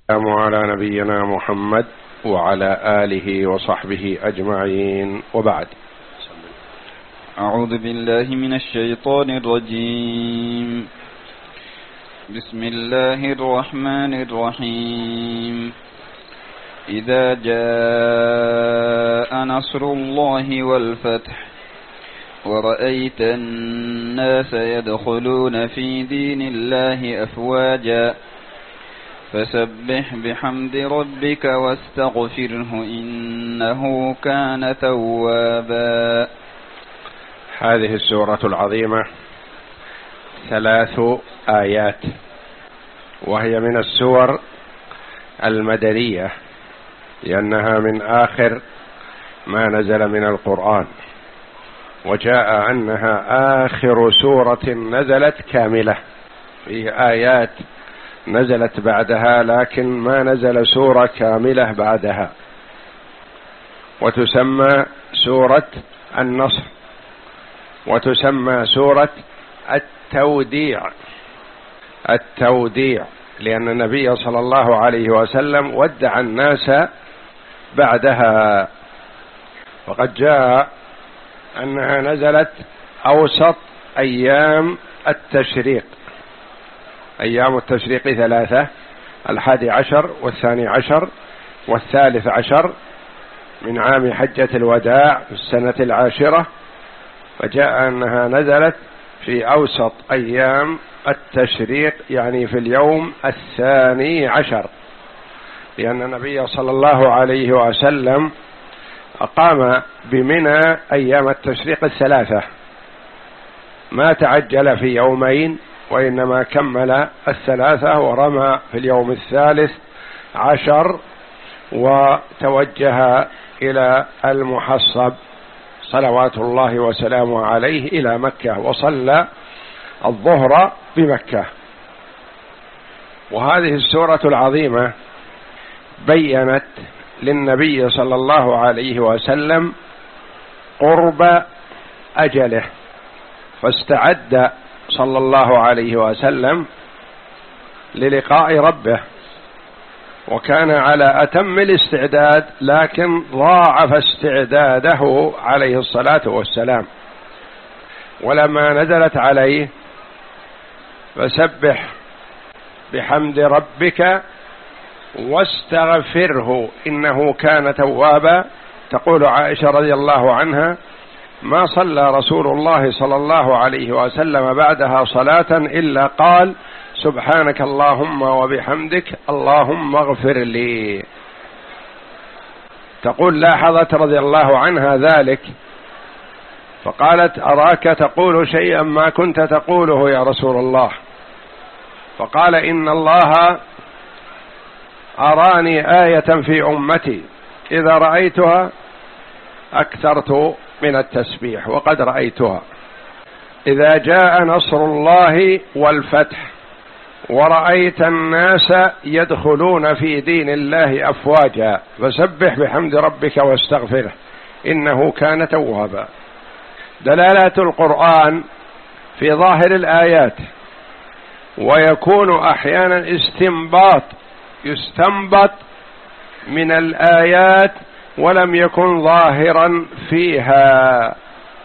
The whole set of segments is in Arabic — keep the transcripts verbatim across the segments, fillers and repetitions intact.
السلام على نبينا محمد وعلى آله وصحبه أجمعين، وبعد. أعوذ بالله من الشيطان الرجيم. بسم الله الرحمن الرحيم. إذا جاء نصر الله والفتح ورأيت الناس يدخلون في دين الله أفواجا فسبح بحمد ربك واستغفره إنه كان توابا. هذه السورة العظيمة ثلاث آيات، وهي من السور المدنية لأنها من آخر ما نزل من القرآن، وجاء أنها آخر سورة نزلت كاملة، فيه آيات نزلت بعدها لكن ما نزل سورة كاملة بعدها، وتسمى سورة النصر، وتسمى سورة التوديع. التوديع لأن النبي صلى الله عليه وسلم ودع الناس بعدها، وقد جاء أنها نزلت أوسط أيام التشريق. أيام التشريق ثلاثة: الحادي عشر والثاني عشر والثالث عشر من عام حجة الوداع في السنة العاشرة، فجاء أنها نزلت في أوسط أيام التشريق، يعني في اليوم الثاني عشر، لأن النبي صلى الله عليه وسلم أقام بمنى أيام التشريق الثلاثة، ما تعجل في يومين، وإنما كمل الثلاثة ورمى في اليوم الثالث عشر، وتوجه إلى المحصب صلوات الله وسلامه عليه إلى مكة، وصلى الظهر بمكة. وهذه السورة العظيمة بيّنت للنبي صلى الله عليه وسلم قرب أجله، فاستعد صلى الله عليه وسلم للقاء ربه، وكان على أتم الاستعداد، لكن ضاعف استعداده عليه الصلاة والسلام. ولما نزلت عليه فسبح بحمد ربك واستغفره إنه كان توابا، تقول عائشة رضي الله عنها: ما صلى رسول الله صلى الله عليه وسلم بعدها صلاة إلا قال سبحانك اللهم وبحمدك اللهم اغفر لي. تقول لاحظت رضي الله عنها ذلك، فقالت: أراك تقول شيئا ما كنت تقوله يا رسول الله. فقال: إن الله أراني آية في أمتي إذا رأيتها أكثرت من التسبيح، وقد رأيتها. إذا جاء نصر الله والفتح ورأيت الناس يدخلون في دين الله أفواجا فسبح بحمد ربك واستغفره إنه كان توابا. دلالات القرآن في ظاهر الآيات، ويكون أحيانا استنباط، يستنبط من الآيات ولم يكن ظاهرا فيها،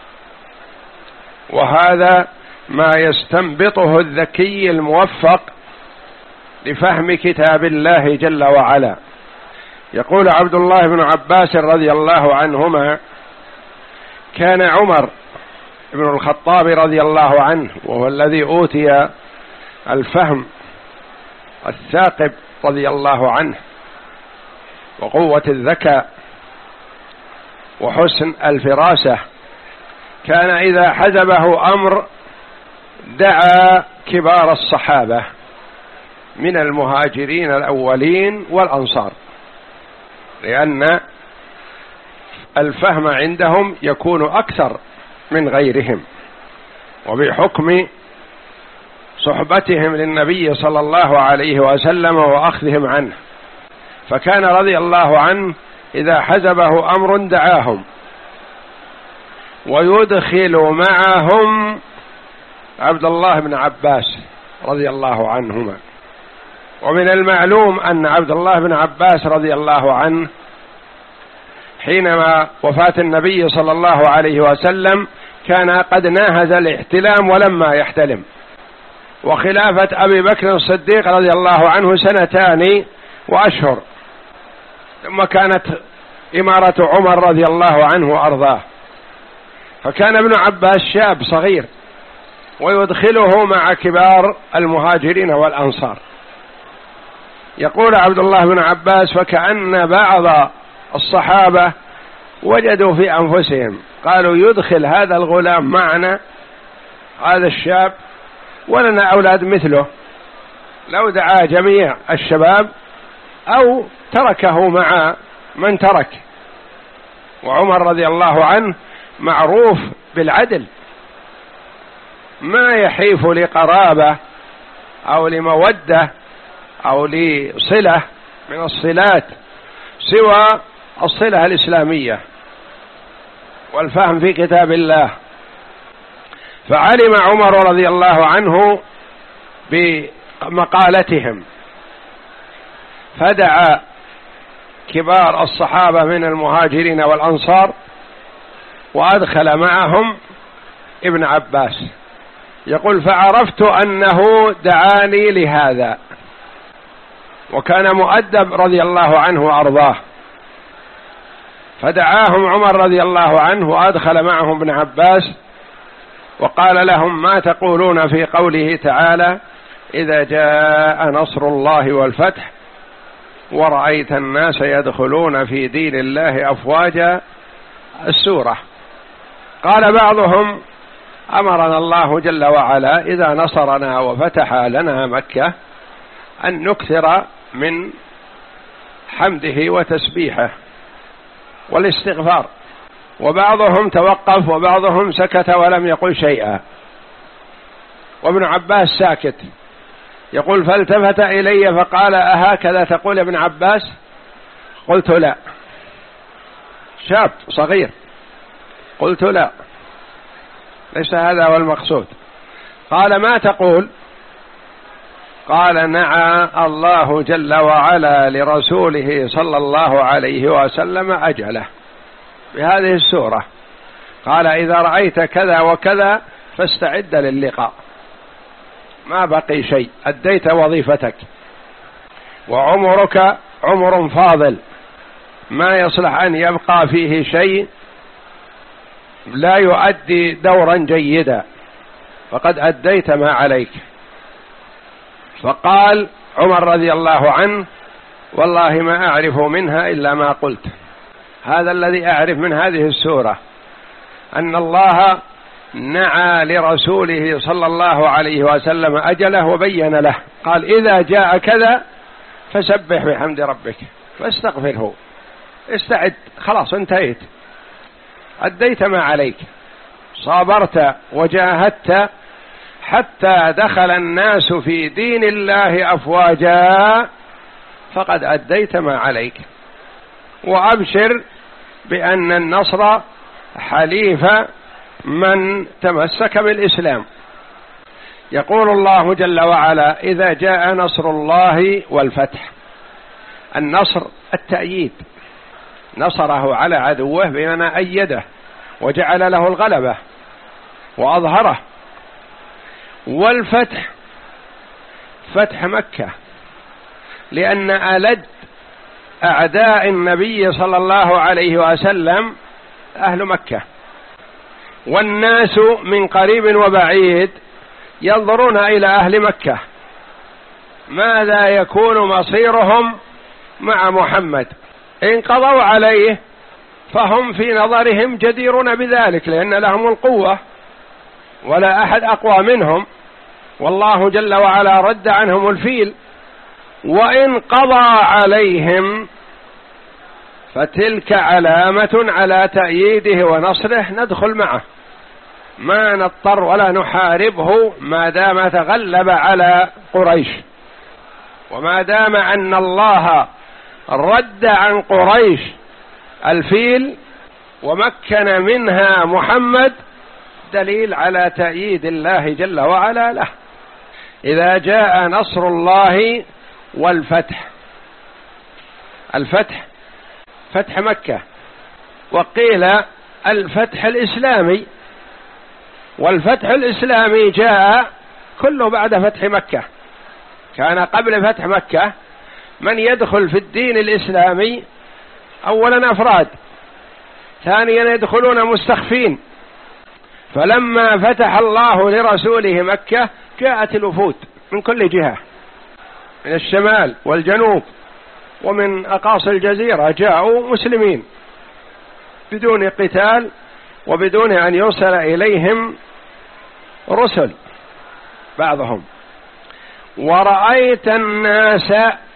وهذا ما يستنبطه الذكي الموفق لفهم كتاب الله جل وعلا. يقول عبد الله بن عباس رضي الله عنهما: كان عمر بن الخطاب رضي الله عنه، وهو الذي أوتي الفهم الثاقب رضي الله عنه وقوة الذكاء وحسن الفراسة، كان إذا حزبه أمر دعا كبار الصحابة من المهاجرين الأولين والأنصار، لأن الفهم عندهم يكون أكثر من غيرهم، وبحكم صحبتهم للنبي صلى الله عليه وسلم وأخذهم عنه. فكان رضي الله عنه إذا حزبه أمر دعاهم، ويدخل معهم عبد الله بن عباس رضي الله عنهما، ومن المعلوم أن عبد الله بن عباس رضي الله عنه حينما وفاة النبي صلى الله عليه وسلم كان قد ناهز الاحتلام ولما يحتلم، وخلافة أبي بكر الصديق رضي الله عنه سنتان وأشهر، ثم كانت إمارة عمر رضي الله عنه وأرضاه، فكان ابن عباس شاب صغير ويدخله مع كبار المهاجرين والأنصار. يقول عبد الله بن عباس: فكأن بعض الصحابة وجدوا في أنفسهم قالوا يدخل هذا الغلام معنا، هذا الشاب، ولنا أولاد مثله، لو دعا جميع الشباب أو تركه مع من ترك. وعمر رضي الله عنه معروف بالعدل، ما يحيف لقرابة أو لمودة أو لصلة من الصلات سوى الصلة الإسلامية والفهم في كتاب الله. فعلم عمر رضي الله عنه بمقالتهم، فدعا كبار الصحابة من المهاجرين والأنصار وأدخل معهم ابن عباس. يقول: فعرفت أنه دعاني لهذا، وكان مؤدب رضي الله عنه وأرضاه، فدعاهم عمر رضي الله عنه وأدخل معهم ابن عباس وقال لهم: ما تقولون في قوله تعالى: إذا جاء نصر الله والفتح ورأيت الناس يدخلون في دين الله أفواجا، السورة. قال بعضهم: أمرنا الله جل وعلا إذا نصرنا وفتح لنا مكة أن نكثر من حمده وتسبيحه والاستغفار. وبعضهم توقف وبعضهم سكت ولم يقل شيئا، وابن عباس ساكت. يقول: فالتفت إلي فقال: أهكذا تقول ابن عباس؟ قلت: لا. شاب صغير. قلت: لا، ليس هذا هو المقصود. قال: ما تقول؟ قال: نعى الله جل وعلا لرسوله صلى الله عليه وسلم أجله بهذه السورة. قال: إذا رأيت كذا وكذا فاستعد للقاء، ما بقي شيء، أديت وظيفتك، وعمرك عمر فاضل ما يصلح أن يبقى فيه شيء لا يؤدي دورا جيدا، فقد أديت ما عليك. فقال عمر رضي الله عنه: والله ما أعرف منها إلا ما قلت. هذا الذي أعرف من هذه السورة، أن الله نعى لرسوله صلى الله عليه وسلم أجله وبين له، قال: إذا جاء كذا فسبح بحمد ربك واستغفره، استعد، خلاص انتهيت، أديت ما عليك، صابرت وجاهدت حتى دخل الناس في دين الله أفواجا، فقد أديت ما عليك، وأبشر بأن النصر حليف من تمسك بالإسلام. يقول الله جل وعلا: إذا جاء نصر الله والفتح. النصر التأييد، نصره على عدوه بمن أيده وجعل له الغلبة وأظهره. والفتح فتح مكة، لأن ألد أعداء النبي صلى الله عليه وسلم أهل مكة، والناس من قريب وبعيد ينظرون إلى أهل مكة ماذا يكون مصيرهم مع محمد. إن قضوا عليه فهم في نظرهم جديرون بذلك، لأن لهم القوة ولا أحد أقوى منهم، والله جل وعلا رد عنهم الفيل. وإن قضى عليهم فتلك علامة على تأييده ونصره، ندخل معه، ما نضطر ولا نحاربه ما دام تغلب على قريش، وما دام أن الله رد عن قريش الفيل ومكن منها محمد، دليل على تأييد الله جل وعلا له. إذا جاء نصر الله والفتح. الفتح فتح مكة، وقيل الفتح الإسلامي، والفتح الإسلامي جاء كله بعد فتح مكة. كان قبل فتح مكة من يدخل في الدين الإسلامي أولا أفراد، ثانيا يدخلون مستخفين، فلما فتح الله لرسوله مكة جاءت الوفود من كل جهة، من الشمال والجنوب ومن أقاصي الجزيرة جاءوا مسلمين بدون قتال وبدون أن يرسل إليهم رسل بعضهم. ورأيت الناس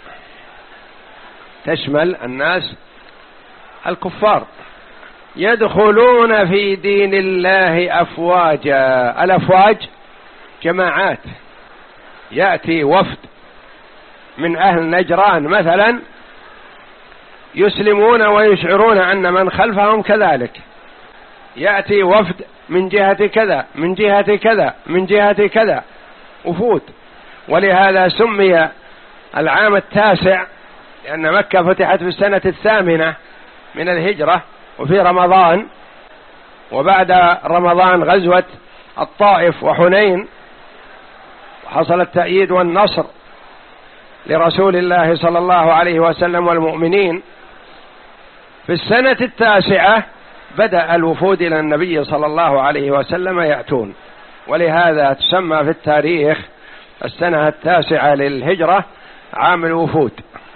تشمل الناس الكفار يدخلون في دين الله أفواجا. الأفواج جماعات، يأتي وفد من أهل نجران مثلا يسلمون ويشعرون أن من خلفهم كذلك، يأتي وفد من جهة كذا من جهة كذا من جهة كذا، وفود. ولهذا سمي العام التاسع لأن مكة فتحت في السنة الثامنة من الهجرة وفي رمضان، وبعد رمضان غزوة الطائف وحنين، وحصل التأييد والنصر لرسول الله صلى الله عليه وسلم والمؤمنين. في السنة التاسعة بدأ الوفود إلى النبي صلى الله عليه وسلم يأتون، ولهذا تسمى في التاريخ السنة التاسعة للهجرة عام الوفود.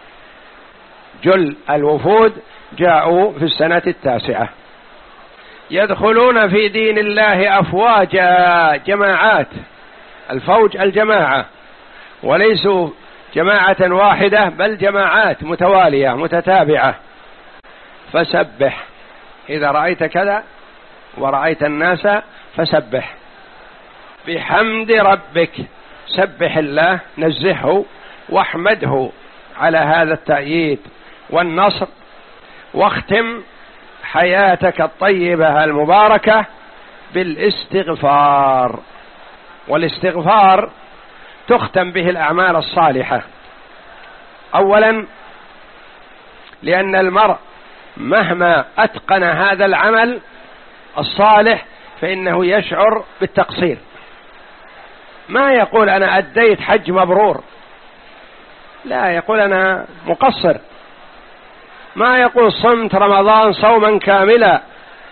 جل الوفود جاءوا في السنة التاسعة يدخلون في دين الله أفواجا، جماعات. الفوج الجماعة، وليسوا جماعة واحدة بل جماعات متوالية متتابعة. فسبح إذا رأيت كذا ورأيت الناس فسبح بحمد ربك، سبح الله، نزهه واحمده على هذا التأييد والنصر. واختم حياتك الطيبة المباركة بالاستغفار، والاستغفار تختم به الأعمال الصالحة. أولا لأن المرء مهما أتقن هذا العمل الصالح فإنه يشعر بالتقصير، ما يقول أنا أديت حج مبرور، لا، يقول أنا مقصر. ما يقول صمت رمضان صوما كاملا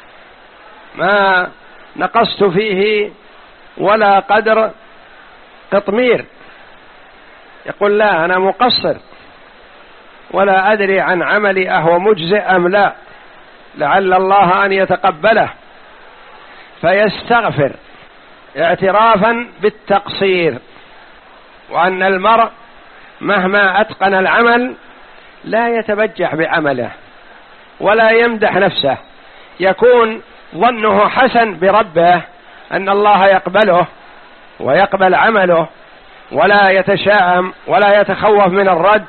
ما نقصت فيه ولا قدر قطمير، يقول لا، أنا مقصر ولا أدري عن عملي أهو مجزئ أم لا، لعل الله أن يتقبله، فيستغفر اعترافا بالتقصير، وأن المرء مهما أتقن العمل لا يتبجح بعمله ولا يمدح نفسه، يكون ظنه حسن بربه أن الله يقبله ويقبل عمله، ولا يتشاءم ولا يتخوف من الرد،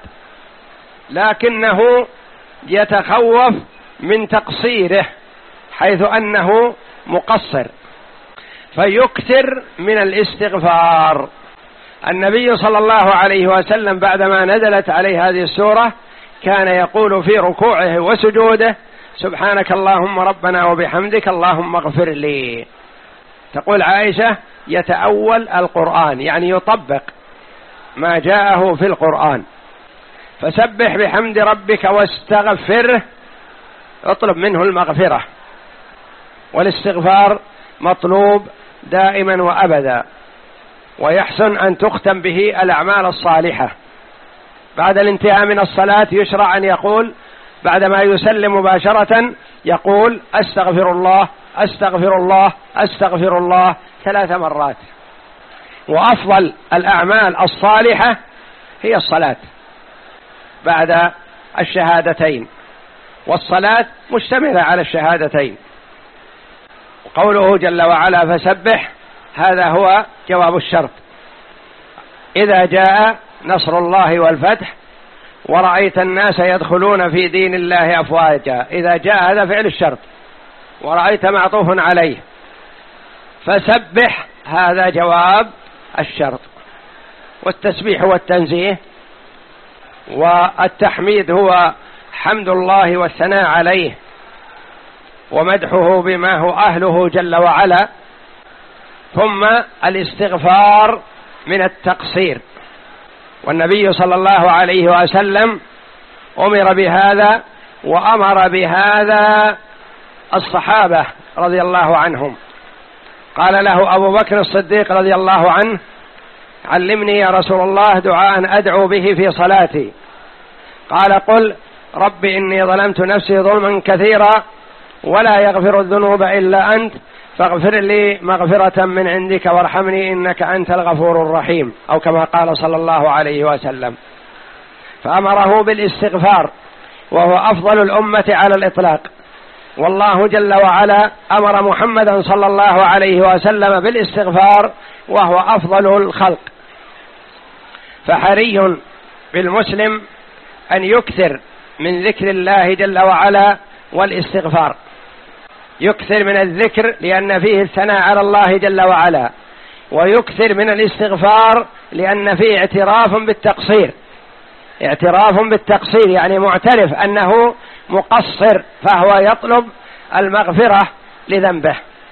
لكنه يتخوف من تقصيره حيث أنه مقصر، فيكثر من الاستغفار. النبي صلى الله عليه وسلم بعدما نزلت عليه هذه السورة كان يقول في ركوعه وسجوده: سبحانك اللهم ربنا وبحمدك اللهم اغفر لي. تقول عائشة: يتأول القرآن، يعني يطبق ما جاءه في القرآن. فسبح بحمد ربك واستغفره، اطلب منه المغفرة، والاستغفار مطلوب دائما وأبدا، ويحسن أن تختم به الأعمال الصالحة. بعد الانتهاء من الصلاة يشرع أن يقول بعدما يسلم مباشرة يقول: أستغفر الله أستغفر الله أستغفر الله ثلاث مرات. وأفضل الأعمال الصالحة هي الصلاة بعد الشهادتين، والصلاة مشتملة على الشهادتين. قوله جل وعلا فسبح، هذا هو جواب الشرط. إذا جاء نصر الله والفتح ورأيت الناس يدخلون في دين الله أفواجا، إذا جاء هذا فعل الشرط، ورأيت معطوف عليه، فسبح هذا جواب الشرط. والتسبيح والتنزيه والتحميد هو حمد الله والثناء عليه ومدحه بما هو أهله جل وعلا. ثم الاستغفار من التقصير، والنبي صلى الله عليه وسلم أمر بهذا وأمر بهذا الصحابة رضي الله عنهم. قال له أبو بكر الصديق رضي الله عنه: علمني يا رسول الله دعاء أدعو به في صلاتي. قال: قل رب إني ظلمت نفسي ظلما كثيرا ولا يغفر الذنوب إلا أنت فاغفر لي مغفرة من عندك وارحمني إنك أنت الغفور الرحيم، أو كما قال صلى الله عليه وسلم. فأمره بالاستغفار وهو أفضل الأمة على الإطلاق، والله جل وعلا أمر محمدا صلى الله عليه وسلم بالاستغفار وهو أفضل الخلق. فحري بالمسلم أن يكثر من ذكر الله جل وعلا والاستغفار، يكثر من الذكر لأن فيه الثناء على الله جل وعلا، ويكثر من الاستغفار لأن فيه اعتراف بالتقصير، اعتراف بالتقصير يعني معترف أنه مقصر، فهو يطلب المغفرة لذنبه.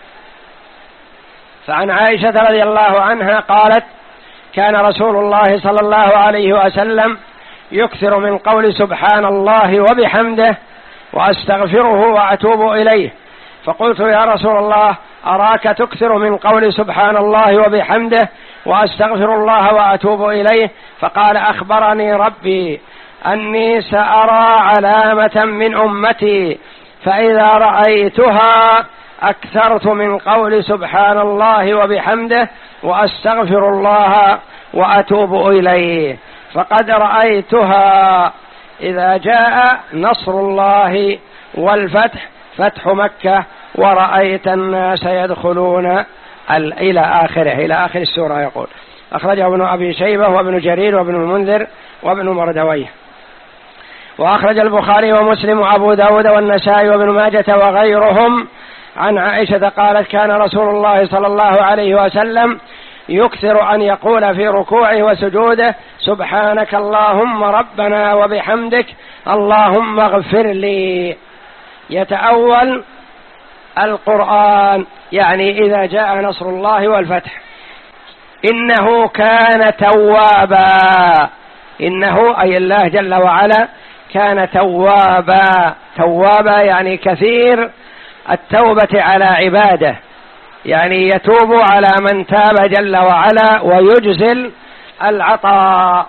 فعن عائشة رضي الله عنها قالت: كان رسول الله صلى الله عليه وسلم يكثر من قول سبحان الله وبحمده وأستغفره وأتوب إليه. فقلت: يا رسول الله أراك تكثر من قول سبحان الله وبحمده وأستغفر الله وأتوب إليه. فقال: أخبرني ربي أني سأرى علامة من أمتي فإذا رأيتها أكثرت من قول سبحان الله وبحمده وأستغفر الله وأتوب إليه، فقد رأيتها إذا جاء نصر الله والفتح، فتح مكة، ورأيت الناس يدخلون إلى آخره، إلى آخر السورة. يقول: أخرجه ابن أبي شيبة وابن جرير وابن المنذر وابن مردويه. وأخرج البخاري ومسلم وأبو داود والنسائي وابن ماجة وغيرهم عن عائشة قالت: كان رسول الله صلى الله عليه وسلم يكثر أن يقول في ركوعه وسجوده: سبحانك اللهم ربنا وبحمدك اللهم اغفر لي. يتأول القرآن، يعني إذا جاء نصر الله والفتح: إنه كان توابا، إنه أي الله جل وعلا كان توابا، توابا يعني كثير التوبة على عباده، يعني يتوب على من تاب جل وعلا ويجزل العطاء.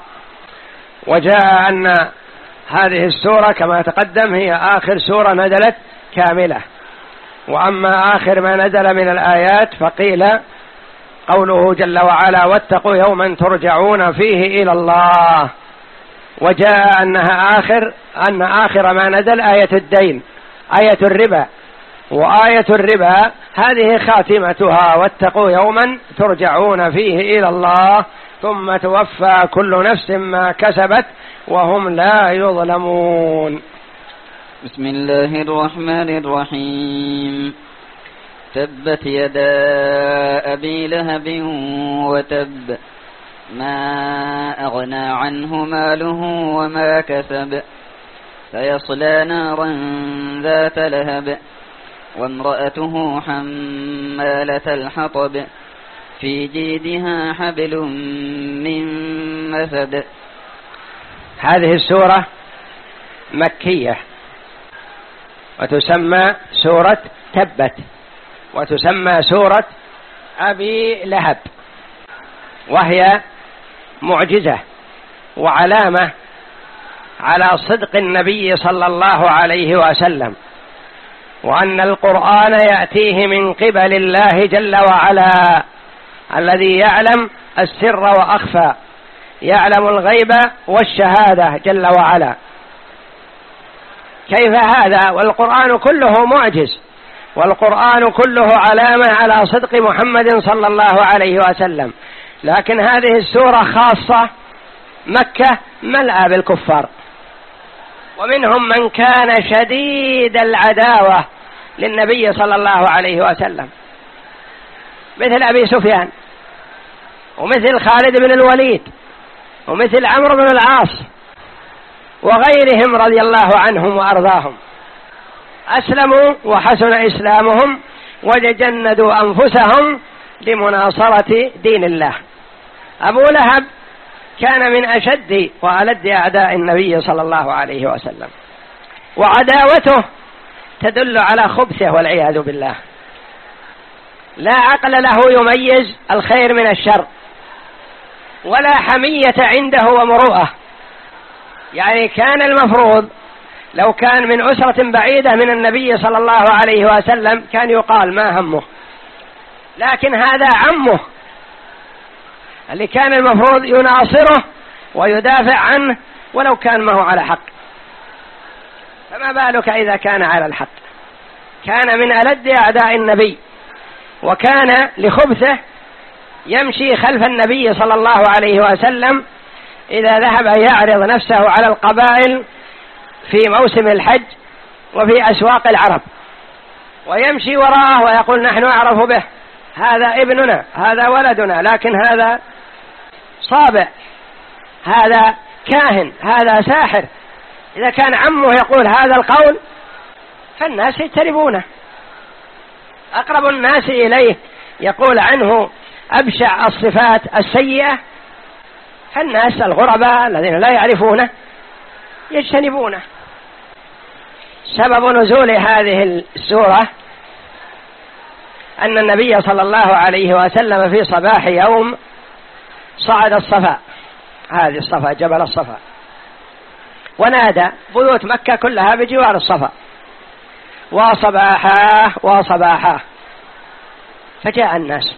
وجاء أن هذه السورة كما تقدم هي آخر سورة نزلت كاملة، وأما آخر ما نزل من الآيات فقيل قوله جل وعلا: واتقوا يوما ترجعون فيه إلى الله. وجاء أنها آخر أن آخر ما نزل آية الدين، آية الربا، وآية الربا هذه خاتمتها: واتقوا يوما ترجعون فيه إلى الله ثم توفى كل نفس ما كسبت وهم لا يظلمون. بسم الله الرحمن الرحيم. تبت يدا أبي لهب وتب، ما أغنى عنه ماله وما كسب، سيصلى نارا ذات لهب، وامرأته حمالة الحطب، في جيدها حبل من مسد. هذه السورة مكية وتسمى سورة تبت، وتسمى سورة أبي لهب، وهي معجزة وعلامة على صدق النبي صلى الله عليه وسلم، وأن القرآن يأتيه من قبل الله جل وعلا الذي يعلم السر وأخفى، يعلم الغيب والشهادة جل وعلا. كيف هذا والقرآن كله معجز، والقرآن كله علامة على صدق محمد صلى الله عليه وسلم، لكن هذه السورة خاصة مكة ملأى بالكفار، ومنهم من كان شديد العداوة للنبي صلى الله عليه وسلم، مثل أبي سفيان ومثل خالد بن الوليد ومثل عمرو بن العاص وغيرهم رضي الله عنهم وأرضاهم، أسلموا وحسن إسلامهم وجندوا أنفسهم لمناصرة دين الله. أبو لهب كان من أشد وألد أعداء النبي صلى الله عليه وسلم، وعداوته تدل على خبثه والعياذ بالله، لا عقل له يميز الخير من الشر، ولا حمية عنده ومروءة. يعني كان المفروض لو كان من أسرة بعيدة من النبي صلى الله عليه وسلم كان يقال ما همه، لكن هذا عمه اللي كان المفروض يناصره ويدافع عنه ولو كان ما هو على حق، فما بالك إذا كان على الحق. كان من ألد أعداء النبي، وكان لخبثه يمشي خلف النبي صلى الله عليه وسلم إذا ذهب يعرض نفسه على القبائل في موسم الحج وفي أسواق العرب، ويمشي وراءه ويقول نحن أعرف به، هذا ابننا، هذا ولدنا، لكن هذا صابع، هذا كاهن، هذا ساحر. إذا كان عمه يقول هذا القول فالناس يجتنبونه، أقرب الناس إليه يقول عنه أبشع الصفات السيئة، فالناس الغرباء الذين لا يعرفونه يجتنبونه. سبب نزول هذه السورة أن النبي صلى الله عليه وسلم في صباح يوم صعد الصفا، هذه الصفا جبل الصفا، ونادى بيوت مكة كلها بجوار الصفا وصباحاه وصباحاه، فجاء الناس.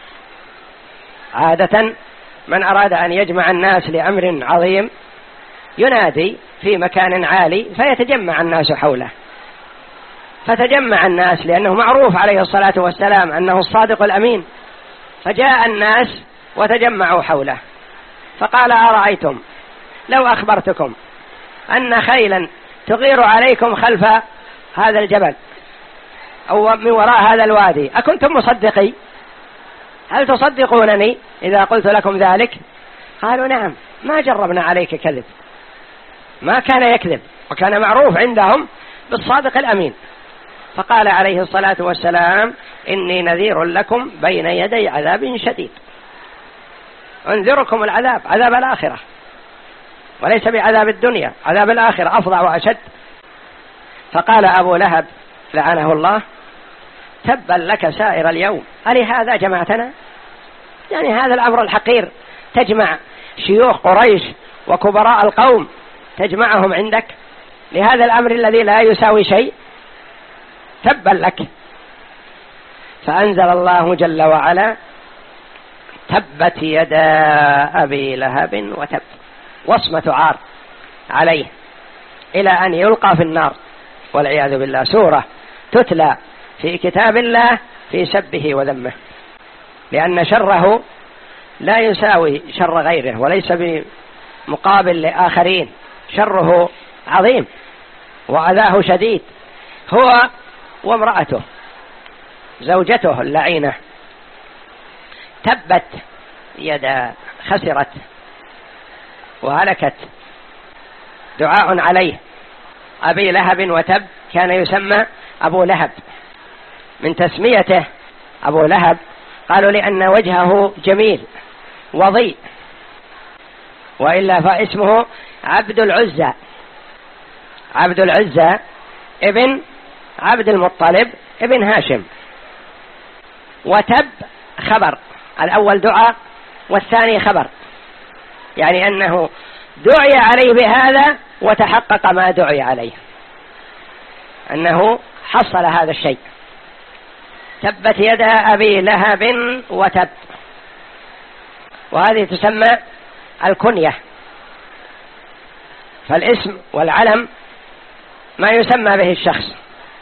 عادة من أراد أن يجمع الناس لأمر عظيم ينادي في مكان عالي فيتجمع الناس حوله، فتجمع الناس لأنه معروف عليه الصلاة والسلام أنه الصادق الأمين، فجاء الناس وتجمعوا حوله، فقال أرأيتم لو أخبرتكم أن خيلا تغير عليكم خلف هذا الجبل أو من وراء هذا الوادي أكنتم مصدقي؟ هل تصدقونني إذا قلت لكم ذلك؟ قالوا نعم، ما جربنا عليك كذب، ما كان يكذب، وكان معروف عندهم بالصادق الأمين. فقال عليه الصلاة والسلام إني نذير لكم بين يدي عذاب شديد، انذركم العذاب، عذاب الآخرة، وليس بعذاب الدنيا، عذاب الآخرة أفظع وأشد. فقال أبو لهب لعنه الله تبا لك سائر اليوم، ألهذا جمعتنا؟ يعني هذا الأمر الحقير تجمع شيوخ قريش وكبراء القوم تجمعهم عندك لهذا الأمر الذي لا يساوي شيء؟ تبا لك. فأنزل الله جل وعلا تبت يدا أبي لهب وتب، وصمة عار عليه إلى أن يلقى في النار والعياذ بالله. سورة تتلى في كتاب الله في سبه وذمه، لأن شره لا يساوي شر غيره وليس بمقابل لآخرين، شره عظيم وأذاه شديد، هو وامرأته زوجته اللعينة. تبت يدا، خسرت وهلكت. دعاء عليه أبي لهب وتب، كان يسمى أبو لهب من تسميته أبو لهب، قالوا لأن وجهه جميل وضيء، وإلا فاسمه عبد العزى، عبد العزى ابن عبد المطلب ابن هاشم. وتب خبر، الأول دعاء والثاني خبر، يعني أنه دعي عليه بهذا وتحقق ما دعي عليه، أنه حصل هذا الشيء. تبت يدا أبي لهب وتب، وهذه تسمى الكنية، فالاسم والعلم ما يسمى به الشخص،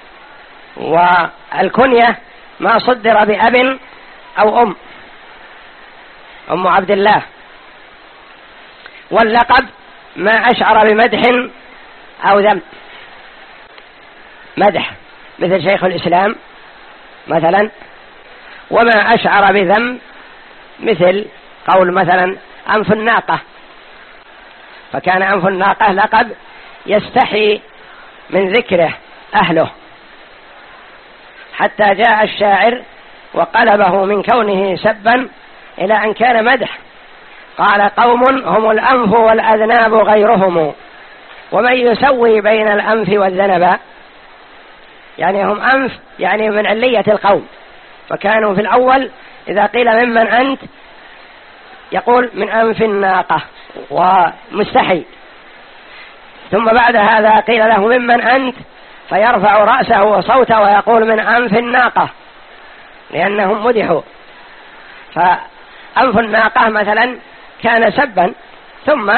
والكنية ما صدر بأب أو أم، أم عبد الله. واللقب ما أشعر بمدح أو ذم، مدح مثل شيخ الإسلام مثلا، وما أشعر بذم مثل قول مثلا أنف الناقة، فكان أنف الناقة لقب يستحي من ذكره أهله، حتى جاء الشاعر وقلبه من كونه سبا إلى أن كان مدح. قال: قوم هم الأنف والأذناب غيرهم، ومن يسوي بين الأنف والذنب. يعني هم أنف، يعني من علية القوم، فكانوا في الأول إذا قيل ممن أنت يقول من أنف الناقة ومستحي، ثم بعد هذا قيل له ممن أنت فيرفع رأسه وصوته ويقول من أنف الناقة، لأنهم مدحوا. فأنف الناقة مثلا كان سبا، ثم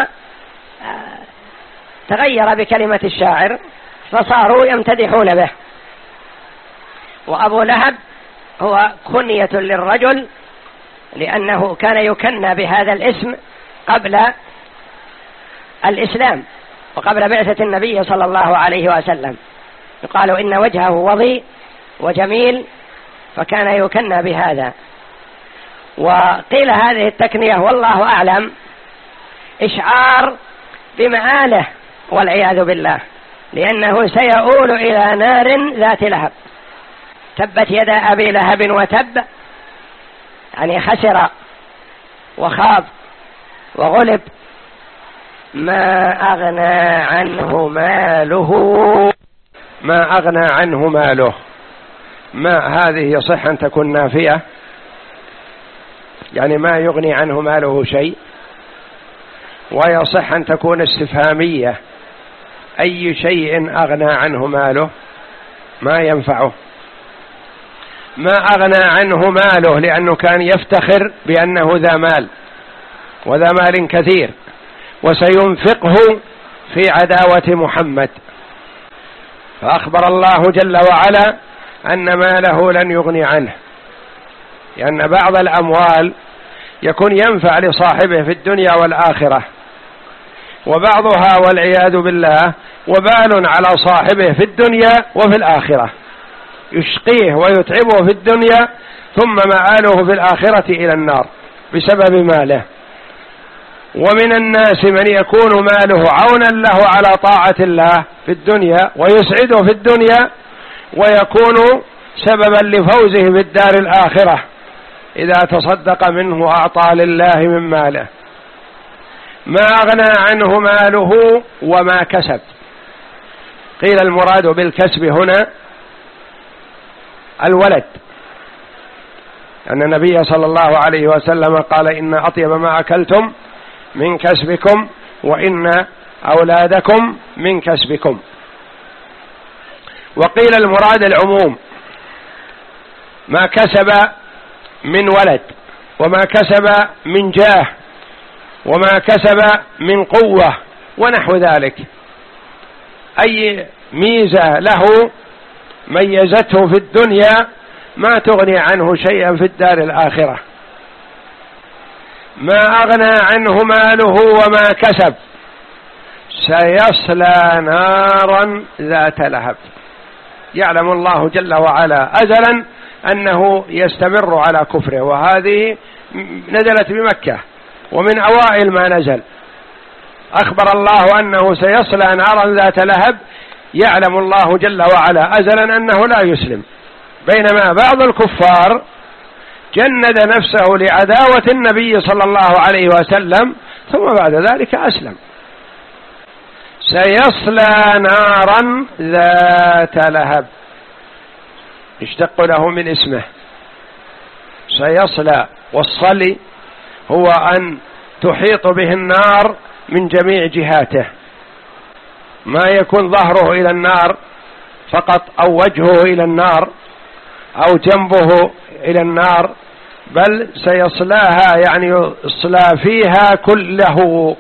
تغير بكلمة الشاعر فصاروا يمتدحون به. وأبو لهب هو كنية للرجل، لأنه كان يكنى بهذا الاسم قبل الإسلام وقبل بعثة النبي صلى الله عليه وسلم، يقال إن وجهه وضيء وجميل، فكان يكنى بهذا. وقيل هذه التكنية والله أعلم إشعار بمآله والعياذ بالله، لأنه سيؤول إلى نار ذات لهب. تبت يدا أبي لهب وتب، يعني خسر وخاب وغلب. ما أغنى عنه ماله، ما أغنى عنه ماله. ما هذه يصح أن تكون نافية، يعني ما يغني عنه ماله شيء، ويصح أن تكون استفهامية، أي شيء أغنى عنه ماله ما ينفعه. ما أغنى عنه ماله لأنه كان يفتخر بأنه ذا مال وذا مال كثير، وسينفقه في عداوة محمد، فأخبر الله جل وعلا أن ماله لن يغني عنه، لأن بعض الأموال يكون ينفع لصاحبه في الدنيا والآخرة، وبعضها والعياذ بالله وبال على صاحبه في الدنيا وفي الآخرة، يشقيه ويتعبه في الدنيا ثم مآله في الآخرة إلى النار بسبب ماله. ومن الناس من يكون ماله عونا له على طاعة الله في الدنيا ويسعده في الدنيا، ويكون سببا لفوزه في الدار الآخرة إذا تصدق منه وأعطى لله من ماله. ما أغنى عنه ماله وما كسب. قيل المراد بالكسب هنا الولد، أن النبي صلى الله عليه وسلم قال: إن أطيب ما أكلتم من كسبكم وإن أولادكم من كسبكم. وقيل المراد العموم، ما كسب من ولد، وما كسب من جاه، وما كسب من قوة ونحو ذلك، أي ميزة له ميزته في الدنيا ما تغني عنه شيئا في الدار الآخرة. ما أغنى عنه ماله وما كسب، سيصلى نارا ذات لهب. يعلم الله جل وعلا أزلا أنه يستمر على كفره، وهذه نزلت بمكة ومن أوائل ما نزل. أخبر الله أنه سيصلى نارا ذات لهب، يعلم الله جل وعلا أزلا أنه لا يسلم، بينما بعض الكفار جند نفسه لعداوة النبي صلى الله عليه وسلم ثم بعد ذلك أسلم. سيصلى نارا ذات لهب، اشتق له من اسمه سيصلى، والصلي هو أن تحيط به النار من جميع جهاته، ما يكون ظهره إلى النار فقط أو وجهه إلى النار أو جنبه إلى النار، بل سيصلاها يعني يصلى فيها كله.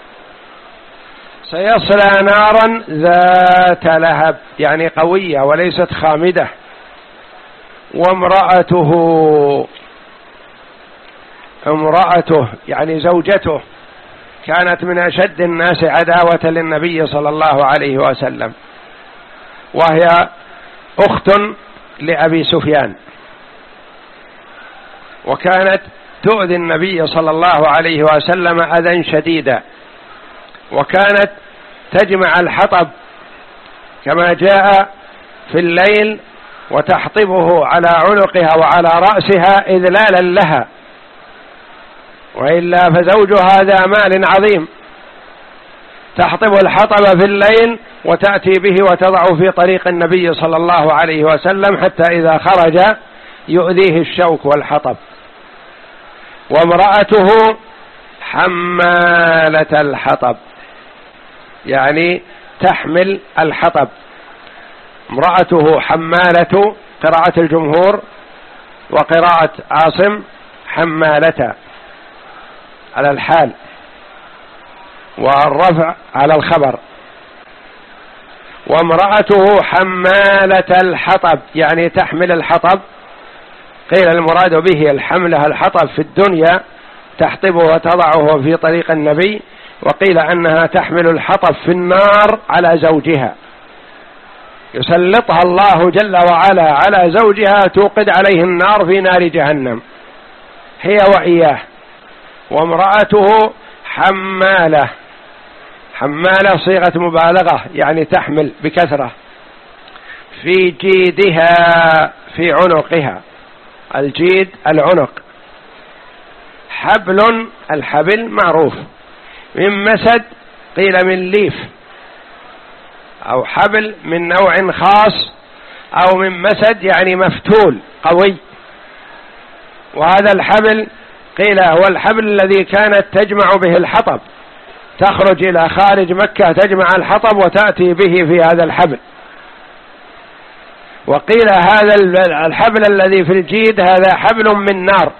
سيصلى نارا ذات لهب يعني قوية وليست خامدة. وامرأته، امرأته يعني زوجته كانت من أشد الناس عداوة للنبي صلى الله عليه وسلم، وهي أخت لأبي سفيان، وكانت تؤذي النبي صلى الله عليه وسلم أذى شديدا، وكانت تجمع الحطب كما جاء في الليل وتحطبه على عنقها وعلى رأسها إذلالا لها، وإلا فزوجها ذا مال عظيم، تحطب الحطب في الليل وتأتي به وتضع في طريق النبي صلى الله عليه وسلم حتى إذا خرج يؤذيه الشوك والحطب. وامرأته حمالة الحطب، يعني تحمل الحطب. امرأته حمالة قراءة الجمهور، وقراءة عاصم حمالة على الحال، والرفع على الخبر. وامرأته حمالة الحطب يعني تحمل الحطب، قيل المراد به الحملة الحطب في الدنيا تحطبه وتضعه في طريق النبي، وقيل أنها تحمل الحطب في النار على زوجها، يسلطها الله جل وعلا على زوجها توقد عليه النار في نار جهنم هي وإياه. وامرأته حمالة، حمالة صيغة مبالغة يعني تحمل بكثرة، في جيدها في عنقها، الجيد العنق. حبل، الحبل معروف، من مسد قيل من ليف، أو حبل من نوع خاص، أو من مسد يعني مفتول قوي. وهذا الحبل قيل هو الحبل الذي كانت تجمع به الحطب، تخرج إلى خارج مكة تجمع الحطب وتأتي به في هذا الحبل. وقيل هذا الحبل الذي في الجيد هذا حبل من نار،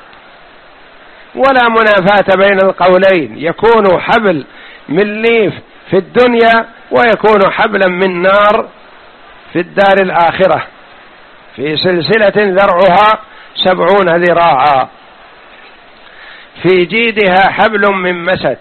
ولا منافاة بين القولين، يكون حبل من ليف في الدنيا ويكون حبلا من نار في الدار الآخرة، في سلسلة ذرعها سبعون ذراعا. في جيدها حبل من مسد،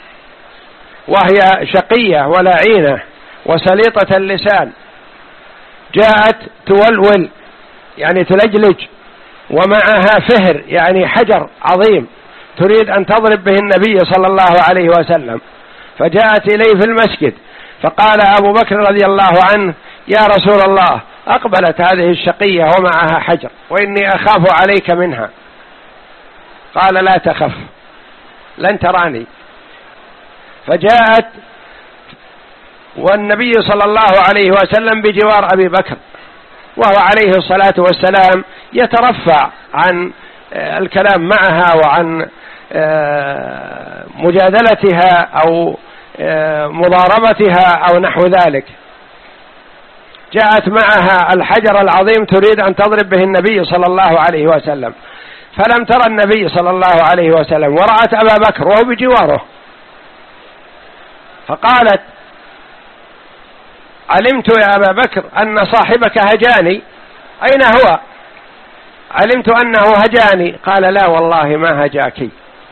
وهي شقية ولعينة وسليطة اللسان، جاءت تولول يعني تلجلج، ومعها فهر يعني حجر عظيم تريد أن تضرب به النبي صلى الله عليه وسلم. فجاءت إليه في المسجد فقال أبو بكر رضي الله عنه: يا رسول الله، أقبلت هذه الشقية ومعها حجر وإني أخاف عليك منها. قال: لا تخف، لن تراني. فجاءت والنبي صلى الله عليه وسلم بجوار أبي بكر، وهو عليه الصلاة والسلام يترفع عن الكلام معها وعن مجادلتها أو مضاربتها أو نحو ذلك. جاءت معها الحجر العظيم تريد أن تضرب به النبي صلى الله عليه وسلم، فلم ترى النبي صلى الله عليه وسلم، ورأت أبا بكر وهو بجواره، فقالت: علمت يا أبا بكر أن صاحبك هجاني، أين هو؟ علمت أنه هجاني. قال: لا والله ما هجاك.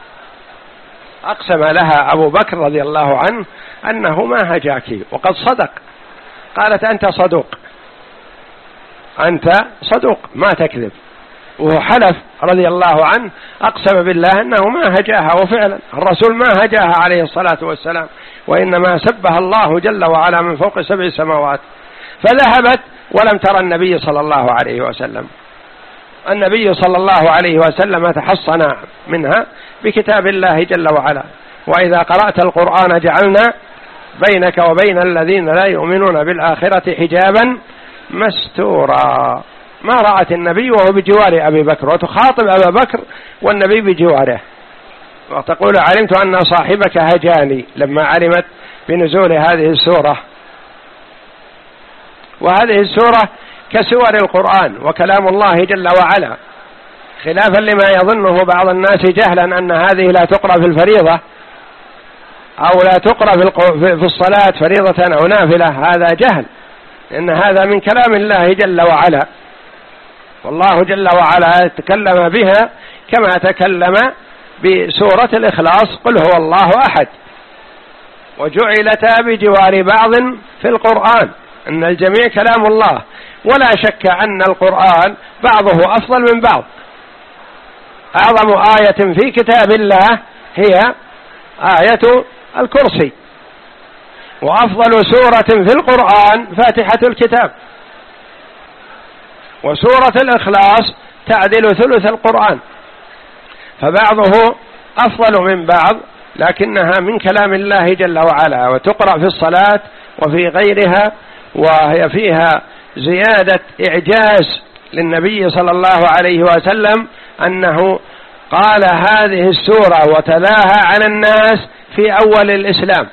أقسم لها أبو بكر رضي الله عنه أنه ما هجاك، وقد صدق. قالت: أنت صدوق، أنت صدوق ما تكذب. وهو حلف رضي الله عنه، أقسم بالله أنه ما هجاها، وفعلا الرسول ما هجاها عليه الصلاة والسلام، وإنما سبها الله جل وعلا من فوق سبع سماوات. فذهبت ولم ترى النبي صلى الله عليه وسلم. النبي صلى الله عليه وسلم تحصن منها بكتاب الله جل وعلا: وإذا قرأت القرآن جعلنا بينك وبين الذين لا يؤمنون بالآخرة حجابا مستورا. ما رأت النبي وهو بجوار أبي بكر، وتخاطب أبا بكر والنبي بجواره، وتقول: علمت أن صاحبك هجاني، لما علمت بنزول هذه السورة. وهذه السورة كسور القرآن وكلام الله جل وعلا، خلافا لما يظنه بعض الناس جهلا أن هذه لا تقرأ في الفريضة أو لا تقرأ في الصلاة فريضة أو نافلة. هذا جهل، إن هذا من كلام الله جل وعلا، والله جل وعلا تكلم بها كما تكلم بسورة الإخلاص: قل هو الله أحد. وجعلتا بجوار بعض في القرآن، أن الجميع كلام الله، ولا شك أن القرآن بعضه أفضل من بعض. أعظم آية في كتاب الله هي آية الكرسي، وأفضل سورة في القرآن فاتحة الكتاب، وسورة الإخلاص تعدل ثلث القرآن، فبعضه أفضل من بعض، لكنها من كلام الله جل وعلا، وتقرأ في الصلاة وفي غيرها، وهي فيها زيادة إعجاز للنبي صلى الله عليه وسلم أنه قال هذه السورة وتلاها على الناس في أول الإسلام،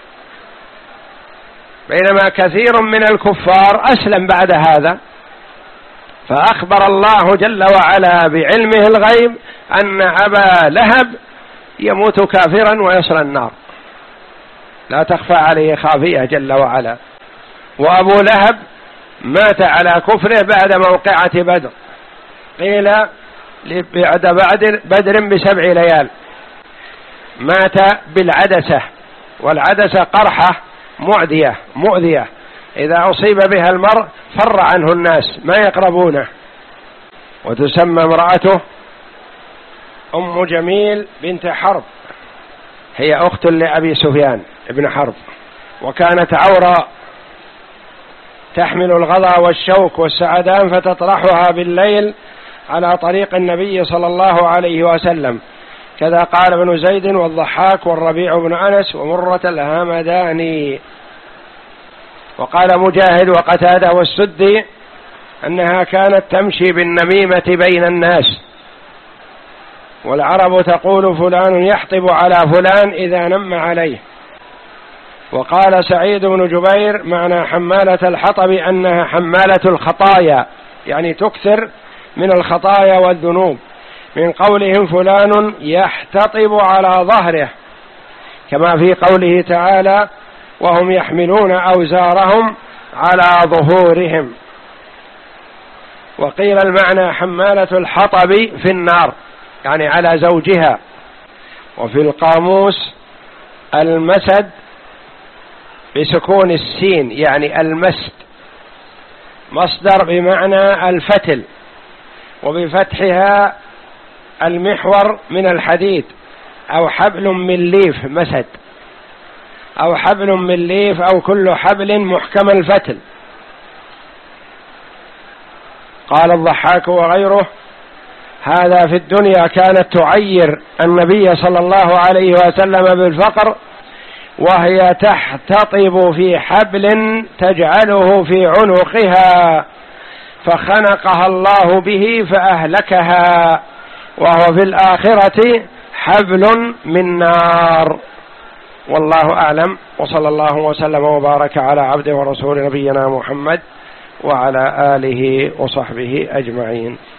بينما كثير من الكفار أسلم بعد هذا. فأخبر الله جل وعلا بعلمه الغيب أن أبا لهب يموت كافرا ويصل النار، لا تخفى عليه خافية جل وعلا. وأبو لهب مات على كفره بعد موقعة بدر، قيل بعد بدر بسبع ليال، مات بالعدسة، والعدسة قرحة معدية مؤذية، إذا أصيب بها المرء فر عنه الناس ما يقربونه. وتسمى امرأته أم جميل بنت حرب، هي أخت لأبي سفيان ابن حرب، وكانت عوراء تحمل الغضا والشوك والسعدان فتطرحها بالليل على طريق النبي صلى الله عليه وسلم، كذا قال ابن زيد والضحاك والربيع بن أنس ومرة الهمداني. وقال مجاهد وقتادة والسدي أنها كانت تمشي بالنميمة بين الناس، والعرب تقول فلان يحطب على فلان إذا نم عليه. وقال سعيد بن جبير معنى حمالة الحطب أنها حمالة الخطايا، يعني تكثر من الخطايا والذنوب، من قولهم فلان يحتطب على ظهره، كما في قوله تعالى وهم يحملون أوزارهم على ظهورهم. وقيل المعنى حمالة الحطب في النار، يعني على زوجها. وفي القاموس المسد بسكون السين، يعني المسد، مصدر بمعنى الفتل، وبفتحها المحور من الحديد، أو حبل من ليف مسد، أو حبل من ليف، أو كل حبل محكم الفتل. قال الضحاك وغيره هذا في الدنيا كانت تعير النبي صلى الله عليه وسلم بالفقر، وهي تحتطب في حبل تجعله في عنقها، فخنقها الله به فأهلكها، وهو في الآخرة حبل من نار. والله أعلم، وصلى الله وسلم وبارك على عبده ورسول نبينا محمد وعلى آله وصحبه أجمعين.